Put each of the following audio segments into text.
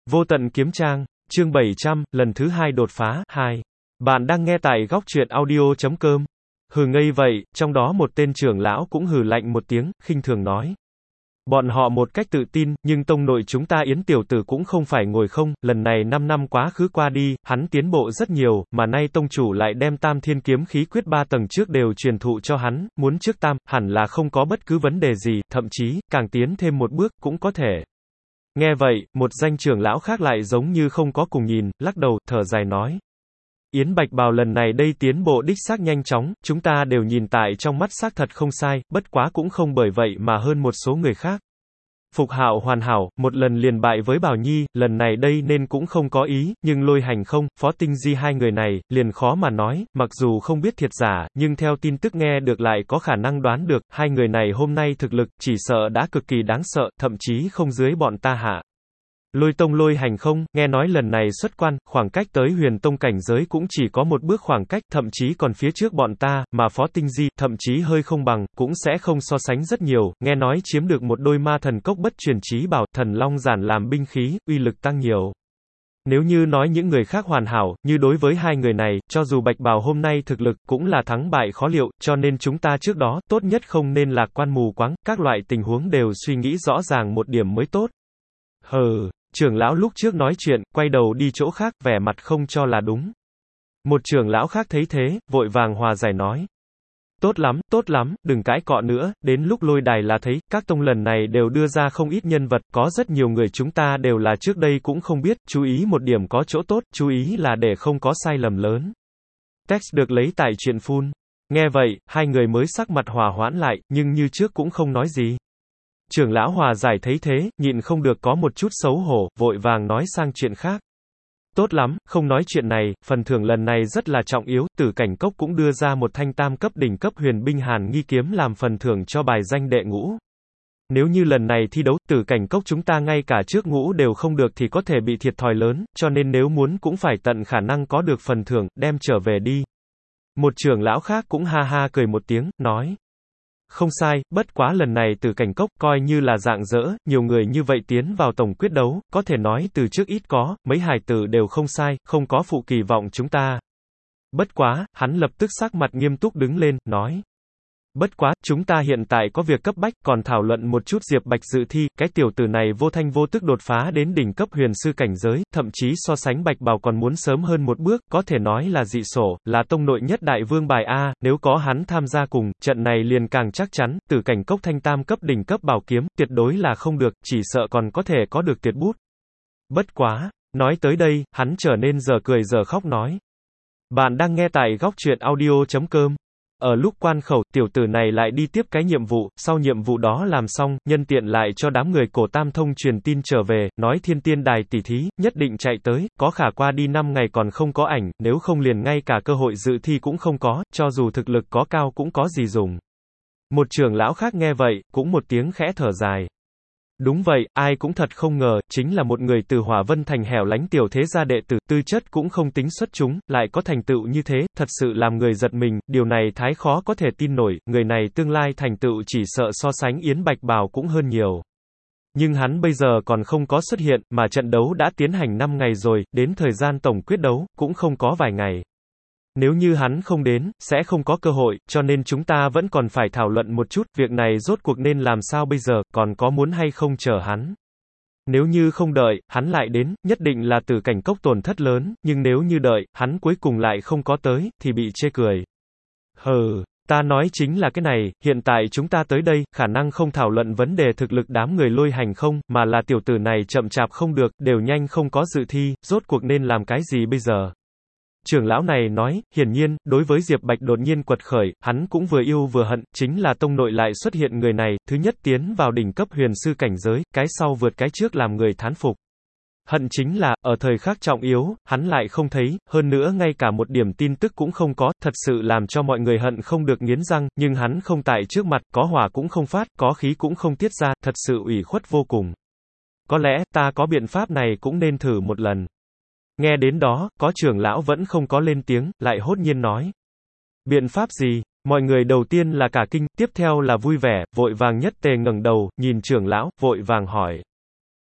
Vô tận kiếm trang, chương 700, lần thứ 2 đột phá, 2. Bạn đang nghe tại góc truyện audio.com. Hừ ngây vậy, trong đó một tên trưởng lão cũng hừ lạnh một tiếng, khinh thường nói. Bọn họ một cách tự tin, nhưng tông nội chúng ta Yến tiểu tử cũng không phải ngồi không, lần này 5 năm quá khứ qua đi, hắn tiến bộ rất nhiều, mà nay tông chủ lại đem Tam Thiên kiếm khí quyết 3 tầng trước đều truyền thụ cho hắn, muốn trước tam, hẳn là không có bất cứ vấn đề gì, thậm chí, càng tiến thêm một bước, cũng có thể. Nghe vậy, một danh trưởng lão khác lại giống như không có cùng nhìn, lắc đầu, thở dài nói. Yến Bạch Bào lần này đây tiến bộ đích xác nhanh chóng, chúng ta đều nhìn tại trong mắt xác thật không sai, bất quá cũng không bởi vậy mà hơn một số người khác. Phục Hạo hoàn hảo, một lần liền bại với Bảo Nhi, lần này đây nên cũng không có ý, nhưng Lôi Hành không, Phó Tinh Di hai người này, liền khó mà nói, mặc dù không biết thiệt giả, nhưng theo tin tức nghe được lại có khả năng đoán được, hai người này hôm nay thực lực, chỉ sợ đã cực kỳ đáng sợ, thậm chí không dưới bọn ta hạ. Lôi Tông Lôi Hành không, nghe nói lần này xuất quan, khoảng cách tới Huyền Tông cảnh giới cũng chỉ có một bước khoảng cách, thậm chí còn phía trước bọn ta, mà Phó Tinh Di, thậm chí hơi không bằng, cũng sẽ không so sánh rất nhiều, nghe nói chiếm được một đôi ma thần cốc bất truyền chí bảo, thần long giản làm binh khí, uy lực tăng nhiều. Nếu như nói những người khác hoàn hảo, như đối với hai người này, cho dù Bạch Bào hôm nay thực lực, cũng là thắng bại khó liệu, cho nên chúng ta trước đó, tốt nhất không nên lạc quan mù quáng, các loại tình huống đều suy nghĩ rõ ràng một điểm mới tốt. Trưởng lão lúc trước nói chuyện, quay đầu đi chỗ khác, vẻ mặt không cho là đúng. Một trưởng lão khác thấy thế, vội vàng hòa giải nói. Tốt lắm, đừng cãi cọ nữa, đến lúc lôi đài là thấy, các tông lần này đều đưa ra không ít nhân vật, có rất nhiều người chúng ta đều là trước đây cũng không biết, chú ý một điểm có chỗ tốt, chú ý là để không có sai lầm lớn. Text được lấy tại chuyện phun. Nghe vậy, hai người mới sắc mặt hòa hoãn lại, nhưng như trước cũng không nói gì. Trưởng lão hòa giải thấy thế, nhịn không được có một chút xấu hổ, vội vàng nói sang chuyện khác. Tốt lắm, không nói chuyện này, phần thưởng lần này rất là trọng yếu, Tử Cảnh Cốc cũng đưa ra một thanh tam cấp đỉnh cấp huyền binh hàn nghi kiếm làm phần thưởng cho bài danh đệ ngũ. Nếu như lần này thi đấu, Tử Cảnh Cốc chúng ta ngay cả trước ngũ đều không được thì có thể bị thiệt thòi lớn, cho nên nếu muốn cũng phải tận khả năng có được phần thưởng, đem trở về đi. Một trưởng lão khác cũng ha ha cười một tiếng, nói. Không sai, bất quá lần này Tử Cảnh Cốc coi như là rạng rỡ, nhiều người như vậy tiến vào tổng quyết đấu, có thể nói từ trước ít có, mấy hài tử đều không sai, không có phụ kỳ vọng chúng ta. Bất quá, hắn lập tức sắc mặt nghiêm túc đứng lên, nói. Bất quá, chúng ta hiện tại có việc cấp bách, còn thảo luận một chút Diệp Bạch dự thi, cái tiểu tử này vô thanh vô tức đột phá đến đỉnh cấp huyền sư cảnh giới, thậm chí so sánh Bạch Bào còn muốn sớm hơn một bước, có thể nói là dị sổ, là tông nội nhất đại vương bài A, nếu có hắn tham gia cùng, trận này liền càng chắc chắn, Tử Cảnh Cốc thanh tam cấp đỉnh cấp bảo kiếm, tuyệt đối là không được, chỉ sợ còn có thể có được tuyệt bút. Bất quá, nói tới đây, hắn trở nên giờ cười giờ khóc nói. Bạn đang nghe tại góc truyện audio.com. Ở lúc quan khẩu, tiểu tử này lại đi tiếp cái nhiệm vụ, sau nhiệm vụ đó làm xong, nhân tiện lại cho đám người cổ Tam Thông truyền tin trở về, nói Thiên Tiên Đài tỷ thí, nhất định chạy tới, có khả qua đi 5 ngày còn không có ảnh, nếu không liền ngay cả cơ hội dự thi cũng không có, cho dù thực lực có cao cũng có gì dùng. Một trưởng lão khác nghe vậy, cũng một tiếng khẽ thở dài. Đúng vậy, ai cũng thật không ngờ, chính là một người từ Hỏa Vân thành hẻo lánh tiểu thế gia đệ tử, tư chất cũng không tính xuất chúng, lại có thành tựu như thế, thật sự làm người giật mình, điều này thái khó có thể tin nổi, người này tương lai thành tựu chỉ sợ so sánh Yến Bạch Bào cũng hơn nhiều. Nhưng hắn bây giờ còn không có xuất hiện, mà trận đấu đã tiến hành 5 ngày rồi, đến thời gian tổng quyết đấu, cũng không có vài ngày. Nếu như hắn không đến, sẽ không có cơ hội, cho nên chúng ta vẫn còn phải thảo luận một chút, việc này rốt cuộc nên làm sao bây giờ, còn có muốn hay không chờ hắn. Nếu như không đợi, hắn lại đến, nhất định là Tử Cảnh Cốc tổn thất lớn, nhưng nếu như đợi, hắn cuối cùng lại không có tới, thì bị chê cười. Ta nói chính là cái này, hiện tại chúng ta tới đây, khả năng không thảo luận vấn đề thực lực đám người Lôi Hành không, mà là tiểu tử này chậm chạp không được, đều nhanh không có dự thi, rốt cuộc nên làm cái gì bây giờ. Trưởng lão này nói, hiển nhiên, đối với Diệp Bạch đột nhiên quật khởi, hắn cũng vừa yêu vừa hận, chính là tông nội lại xuất hiện người này, thứ nhất tiến vào đỉnh cấp huyền sư cảnh giới, cái sau vượt cái trước làm người thán phục. Hận chính là, ở thời khắc trọng yếu, hắn lại không thấy, hơn nữa ngay cả một điểm tin tức cũng không có, thật sự làm cho mọi người hận không được nghiến răng, nhưng hắn không tại trước mặt, có hỏa cũng không phát, có khí cũng không tiết ra, thật sự ủy khuất vô cùng. Có lẽ, ta có biện pháp này cũng nên thử một lần. Nghe đến đó, có trưởng lão vẫn không có lên tiếng, lại hốt nhiên nói. Biện pháp gì? Mọi người đầu tiên là cả kinh, tiếp theo là vui vẻ, vội vàng nhất tề ngẩng đầu, nhìn trưởng lão, vội vàng hỏi.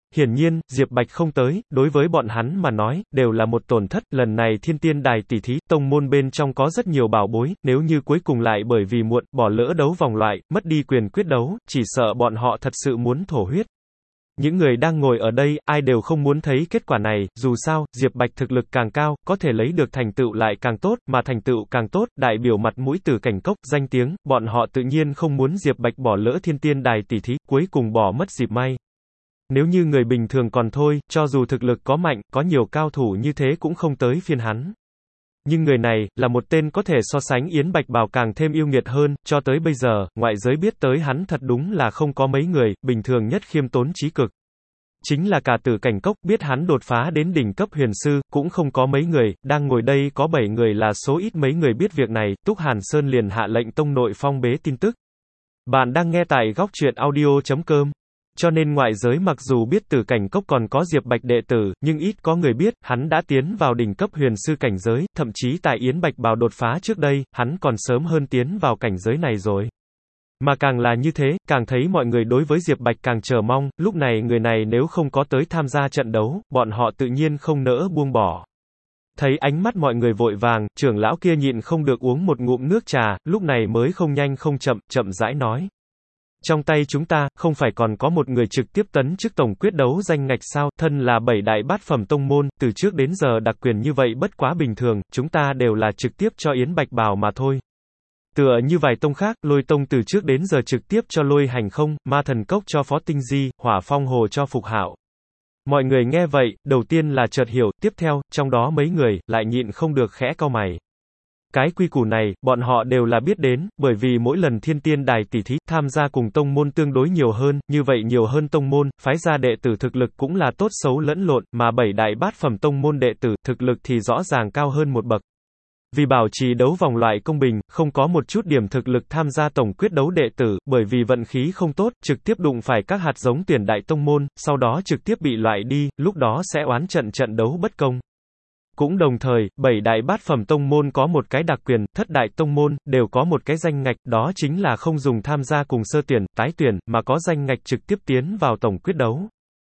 Hiển nhiên, Diệp Bạch không tới, đối với bọn hắn mà nói, đều là một tổn thất, lần này Thiên Tiên Đài tỷ thí, tông môn bên trong có rất nhiều bảo bối, nếu như cuối cùng lại bởi vì muộn, bỏ lỡ đấu vòng loại, mất đi quyền quyết đấu, chỉ sợ bọn họ thật sự muốn thổ huyết. Những người đang ngồi ở đây, ai đều không muốn thấy kết quả này, dù sao, Diệp Bạch thực lực càng cao, có thể lấy được thành tựu lại càng tốt, mà thành tựu càng tốt, đại biểu mặt mũi Tử Cảnh Cốc, danh tiếng, bọn họ tự nhiên không muốn Diệp Bạch bỏ lỡ Thiên Tiên Đài tỷ thí, cuối cùng bỏ mất dịp may. Nếu như người bình thường còn thôi, cho dù thực lực có mạnh, có nhiều cao thủ như thế cũng không tới phiên hắn. Nhưng người này, là một tên có thể so sánh Yến Bạch Bào càng thêm yêu nghiệt hơn, cho tới bây giờ, ngoại giới biết tới hắn thật đúng là không có mấy người, bình thường nhất khiêm tốn trí cực. Chính là cả Tử Cảnh Cốc, biết hắn đột phá đến đỉnh cấp huyền sư, cũng không có mấy người, đang ngồi đây có 7 người là số ít mấy người biết việc này, Túc Hàn Sơn liền hạ lệnh tông nội phong bế tin tức. Bạn đang nghe tại góc truyện audio.com. Cho nên ngoại giới mặc dù biết Tử Cảnh Cốc còn có Diệp Bạch đệ tử, nhưng ít có người biết, hắn đã tiến vào đỉnh cấp huyền sư cảnh giới, thậm chí tại Yến Bạch Bào đột phá trước đây, hắn còn sớm hơn tiến vào cảnh giới này rồi. Mà càng là như thế, càng thấy mọi người đối với Diệp Bạch càng chờ mong, lúc này người này nếu không có tới tham gia trận đấu, bọn họ tự nhiên không nỡ buông bỏ. Thấy ánh mắt mọi người vội vàng, trưởng lão kia nhịn không được uống một ngụm nước trà, lúc này mới không nhanh không chậm, chậm rãi nói. Trong tay chúng ta, không phải còn có một người trực tiếp tấn chức tổng quyết đấu danh ngạch sao, thân là 7 đại bát phẩm tông môn, từ trước đến giờ đặc quyền như vậy bất quá bình thường, chúng ta đều là trực tiếp cho Yến Bạch Bào mà thôi. Tựa như vài tông khác, Lôi Tông từ trước đến giờ trực tiếp cho Lôi Hành Không, Ma Thần Cốc cho Phó Tinh Di, Hỏa Phong Hồ cho Phục Hạo. Mọi người nghe vậy, đầu tiên là chợt hiểu, tiếp theo, trong đó mấy người, lại nhịn không được khẽ cau mày. Cái quy củ này, bọn họ đều là biết đến, bởi vì mỗi lần Thiên Tiên Đài tỷ thí, tham gia cùng tông môn tương đối nhiều hơn, như vậy nhiều hơn tông môn, phái ra đệ tử thực lực cũng là tốt xấu lẫn lộn, mà 7 đại bát phẩm tông môn đệ tử, thực lực thì rõ ràng cao hơn một bậc. Vì bảo trì đấu vòng loại công bình, không có một chút điểm thực lực tham gia tổng quyết đấu đệ tử, bởi vì vận khí không tốt, trực tiếp đụng phải các hạt giống tuyển đại tông môn, sau đó trực tiếp bị loại đi, lúc đó sẽ oán trận đấu bất công. Cũng đồng thời, 7 đại bát phẩm tông môn có một cái đặc quyền, thất đại tông môn, đều có một cái danh ngạch, đó chính là không dùng tham gia cùng sơ tuyển, tái tuyển, mà có danh ngạch trực tiếp tiến vào tổng quyết đấu.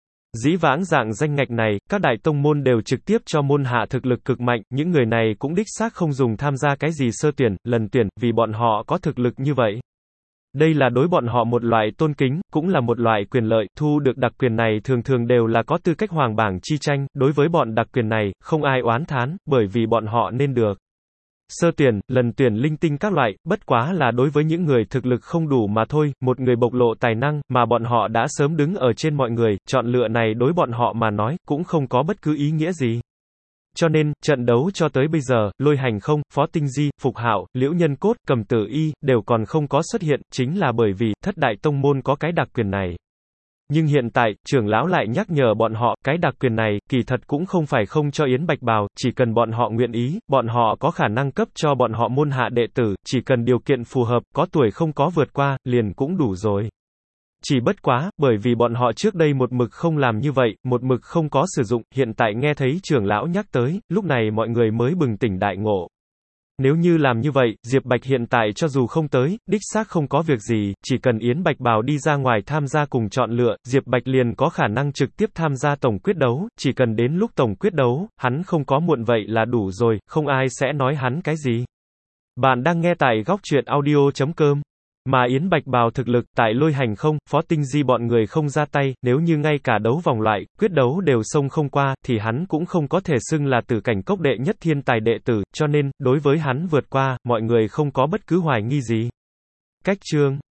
Dĩ vãng dạng danh ngạch này, các đại tông môn đều trực tiếp cho môn hạ thực lực cực mạnh, những người này cũng đích xác không dùng tham gia cái gì sơ tuyển, lần tuyển, vì bọn họ có thực lực như vậy. Đây là đối bọn họ một loại tôn kính, cũng là một loại quyền lợi, thu được đặc quyền này thường thường đều là có tư cách hoàng bảng chi tranh, đối với bọn đặc quyền này, không ai oán thán, bởi vì bọn họ nên được. Sơ tuyển, lần tuyển linh tinh các loại, bất quá là đối với những người thực lực không đủ mà thôi, một người bộc lộ tài năng, mà bọn họ đã sớm đứng ở trên mọi người, chọn lựa này đối bọn họ mà nói, cũng không có bất cứ ý nghĩa gì. Cho nên, trận đấu cho tới bây giờ, Lôi Hành Không, Phó Tinh Di, Phục Hạo, Liễu Nhân Cốt, Cầm Tử Y, đều còn không có xuất hiện, chính là bởi vì, thất đại tông môn có cái đặc quyền này. Nhưng hiện tại, trưởng lão lại nhắc nhở bọn họ, cái đặc quyền này, kỳ thật cũng không phải không cho Yến Bạch Bào, chỉ cần bọn họ nguyện ý, bọn họ có khả năng cấp cho bọn họ môn hạ đệ tử, chỉ cần điều kiện phù hợp, có tuổi không có vượt qua, liền cũng đủ rồi. Chỉ bất quá, bởi vì bọn họ trước đây một mực không làm như vậy, một mực không có sử dụng, hiện tại nghe thấy trưởng lão nhắc tới, lúc này mọi người mới bừng tỉnh đại ngộ. Nếu như làm như vậy, Diệp Bạch hiện tại cho dù không tới, đích xác không có việc gì, chỉ cần Yến Bạch Bào đi ra ngoài tham gia cùng chọn lựa, Diệp Bạch liền có khả năng trực tiếp tham gia tổng quyết đấu, chỉ cần đến lúc tổng quyết đấu, hắn không có muộn vậy là đủ rồi, không ai sẽ nói hắn cái gì. Bạn đang nghe tại góc truyện audio.com. Mà Yến Bạch Bào thực lực, tại Lôi Hành Không, Phó Tinh Di bọn người không ra tay, nếu như ngay cả đấu vòng loại, quyết đấu đều xông không qua, thì hắn cũng không có thể xưng là Tử Cảnh Cốc đệ nhất thiên tài đệ tử, cho nên, đối với hắn vượt qua, mọi người không có bất cứ hoài nghi gì. Cách chương